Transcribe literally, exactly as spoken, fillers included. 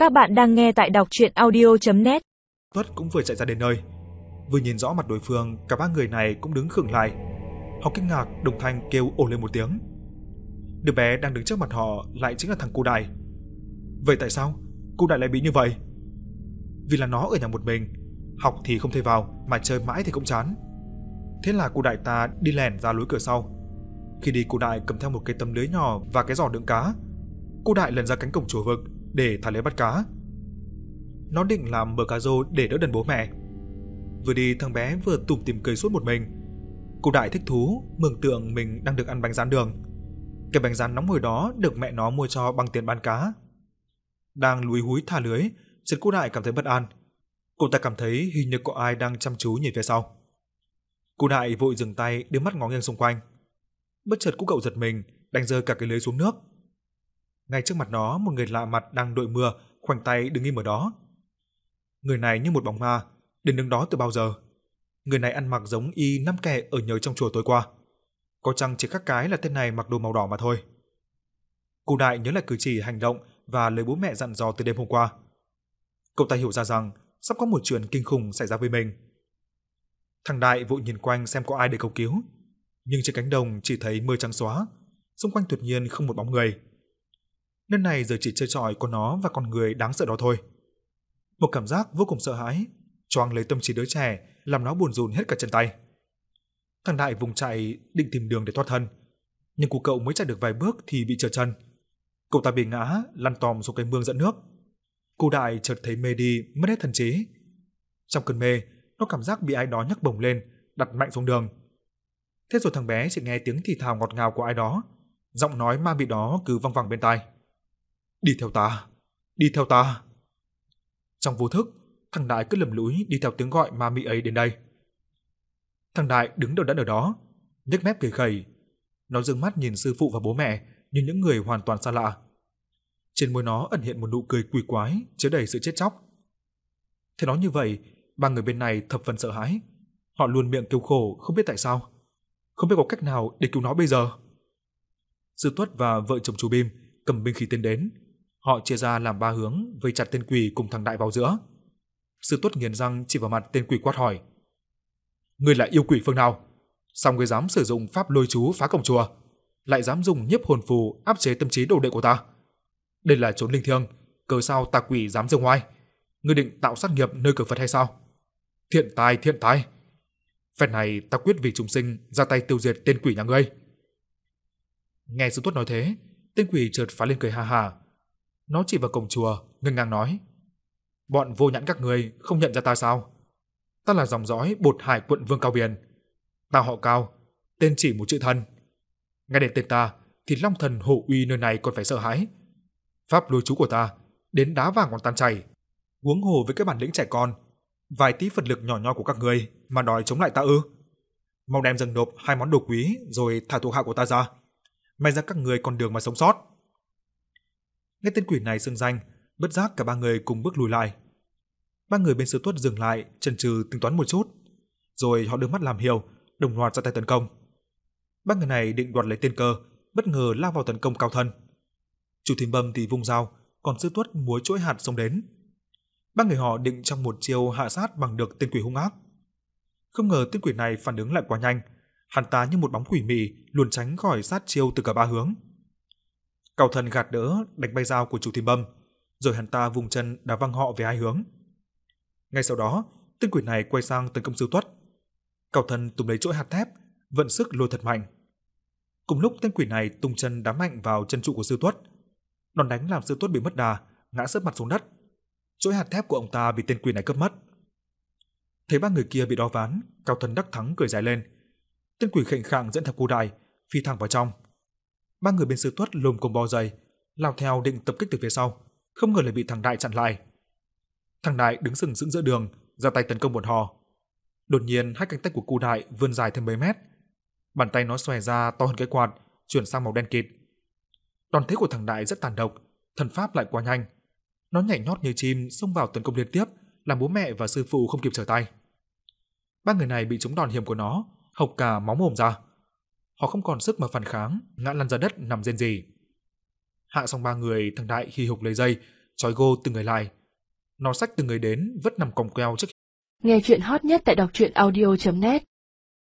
Các bạn đang nghe tại đọc truyện audio chấm net. Tuất cũng vừa chạy ra đến nơi. Vừa nhìn rõ mặt đối phương, cả ba người này cũng đứng khựng lại. Họ kinh ngạc, đồng thanh kêu ồ lên một tiếng. Đứa bé đang đứng trước mặt họ lại chính là thằng Cu Đại. Vậy tại sao Cu Đại lại bị như vậy? Vì là nó ở nhà một mình, học thì không thể vào, mà chơi mãi thì cũng chán. Thế là Cu Đại ta đi lẻn ra lối cửa sau. Khi đi, Cu Đại cầm theo một cái tấm lưới nhỏ và cái giỏ đựng cá. Cu Đại lần ra cánh cổng chùa vực để thả lưới bắt cá. Nó định làm bờ cá rô để đỡ đần bố mẹ. Vừa đi, thằng bé vừa tủm tỉm cười suốt một mình. Cu Đại thích thú, mường tượng mình đang được ăn bánh rán đường. Cái bánh rán nóng hổi đó được mẹ nó mua cho bằng tiền bán cá. Đang lúi húi thả lưới, chợt Cu Đại cảm thấy bất an. Cô ta cảm thấy hình như có ai đang chăm chú nhìn phía sau. Cu Đại vội dừng tay, đưa mắt ngó nghiêng xung quanh. Bất chợt Cu Cậu giật mình, đánh rơi cả cái lưới xuống nước. Ngay trước mặt nó, một người lạ mặt đang đội mưa, khoanh tay đứng im ở đó. Người này như một bóng ma, đến đứng đó từ bao giờ. Người này ăn mặc giống y năm kẻ ở nhớ trong chùa tối qua. Có chăng chỉ khác cái là tên này mặc đồ màu đỏ mà thôi. Cu Đại nhớ lại cử chỉ, hành động và lời bố mẹ dặn dò từ đêm hôm qua. Cậu ta hiểu ra rằng sắp có một chuyện kinh khủng xảy ra với mình. Thằng Đại vội nhìn quanh xem có ai để cầu cứu, nhưng trên cánh đồng chỉ thấy mưa trắng xóa, xung quanh tuyệt nhiên không một bóng người. Nơi này giờ chỉ chơi trọi có nó và con người đáng sợ đó thôi. Một cảm giác vô cùng sợ hãi choàng lấy tâm trí đứa trẻ, làm nó buồn rùn hết cả chân tay. Thằng Đại vùng chạy định tìm đường để thoát thân, nhưng Cu Cậu mới chạy được vài bước thì bị trượt chân. Cậu ta bị ngã lăn tòm xuống cái mương dẫn nước. Cu Đại chợt thấy mê đi, mất hết thần trí. Trong cơn mê, nó cảm giác bị ai đó nhấc bổng lên, đặt mạnh xuống đường. Thế rồi thằng bé chỉ nghe tiếng thì thào ngọt ngào của ai đó, giọng nói ma mị đó cứ văng vẳng bên tai. Đi theo ta, đi theo ta. Trong vô thức, thằng Đại cứ lầm lũi đi theo tiếng gọi ma mị ấy đến đây. Thằng Đại đứng đờ đẫn ở đó, nhếch mép cười khẩy. Nó dương mắt nhìn sư phụ và bố mẹ như những người hoàn toàn xa lạ. Trên môi nó ẩn hiện một nụ cười quỷ quái chứa đầy sự chết chóc. Thế nó như vậy, ba người bên này thập phần sợ hãi. Họ luôn miệng kêu khổ không biết tại sao, không biết có cách nào để cứu nó bây giờ. Sư Tuất và vợ chồng chú Bim cầm binh khí tiến đến. Họ chia ra làm ba hướng, vây chặt tên quỷ cùng thằng Đại vào giữa. Sư Tuất nghiến răng chỉ vào mặt tên quỷ quát hỏi: "Ngươi là yêu quỷ phương nào? Sao ngươi dám sử dụng pháp lôi chú phá cổng chùa, lại dám dùng nhiếp hồn phù áp chế tâm trí đồ đệ của ta? Đây là chốn linh thiêng, cớ sao tà quỷ dám dương oai? Ngươi định tạo sát nghiệp nơi cửa Phật hay sao? Thiện tai, thiện tai! Phen này ta quyết vì chúng sinh ra tay tiêu diệt tên quỷ nhà ngươi." Nghe Sư Tuất nói thế, tên quỷ chợt phá lên cười ha ha. Nó chỉ vào cổng chùa, ngưng ngang nói: "Bọn vô nhãn các ngươi không nhận ra ta sao? Ta là dòng dõi Bột Hải quận Vương Cao Biền. Ta họ Cao, tên chỉ một chữ Thần. Nghe đến tên ta thì Long Thần Hổ Uy nơi này còn phải sợ hãi. Pháp lôi chú của ta đến đá vàng còn tan chảy, huống hồ với cái bản lĩnh trẻ con, vài tí Phật lực nhỏ nho của các ngươi mà đòi chống lại ta ư? Mau đem dâng nộp hai món đồ quý rồi thả thuộc hạ của ta ra. May ra các ngươi còn đường mà sống sót." Nghe tên quỷ này xưng danh, bất giác cả ba người cùng bước lùi lại. Ba người bên Sư Tuất dừng lại, chần chừ tính toán một chút, rồi họ đưa mắt làm hiểu, đồng loạt ra tay tấn công. Ba người này định đoạt lấy tiên cơ, bất ngờ lao vào tấn công Cao Thân. Chu Thím Bầm thì vung dao, còn Sư Tuất múa chuỗi hạt xông đến. Ba người họ định trong một chiêu hạ sát bằng được tên quỷ hung ác. Không ngờ tên quỷ này phản ứng lại quá nhanh, hắn ta như một bóng quỷ mị luôn tránh khỏi sát chiêu từ cả ba hướng. Cao Thân gạt đỡ đánh bay dao của Chu Thím Bầm, rồi hắn ta vùng chân đá văng họ về hai hướng. Ngay sau đó, tên quỷ này quay sang tấn công Sư Tuất. Cao Thân túm lấy chuỗi hạt thép, vận sức lôi thật mạnh. Cùng lúc tên quỷ này tung chân đá mạnh vào chân trụ của Sư Tuất. Đòn đánh làm Sư Tuất bị mất đà, ngã sấp mặt xuống đất. Chuỗi hạt thép của ông ta bị tên quỷ này cướp mất. Thấy ba người kia bị đo ván, Cao Thân đắc thắng cười dài lên. Tên quỷ khệnh khạng dẫn theo Cu Đại phi thẳng vào trong. Ba người bên Sư Tuất lồm cồm bò dậy, lao theo định tập kích từ phía sau, không ngờ lại bị thằng Đại chặn lại. Thằng Đại đứng sừng sững giữa đường, ra tay tấn công bọn họ. Đột nhiên hai cánh tay của Cu Đại vươn dài thêm mấy mét, bàn tay nó xòe ra to hơn cái quạt, chuyển sang màu đen kịt. Đòn thế của thằng Đại rất tàn độc, thần pháp lại quá nhanh. Nó nhảy nhót như chim xông vào tấn công liên tiếp, làm bố mẹ và sư phụ không kịp trở tay. Ba người này bị trúng đòn hiểm của nó, hộc cả máu mồm ra. Họ không còn sức mà phản kháng, ngã lăn ra đất nằm rên rỉ. Hạ xong ba người, thằng Đại hì hục lấy dây, trói gô từng người lại. Nó xách từng người đến, vứt nằm còng queo trước. Nghe chuyện hot nhất tại đọc truyện audio chấm net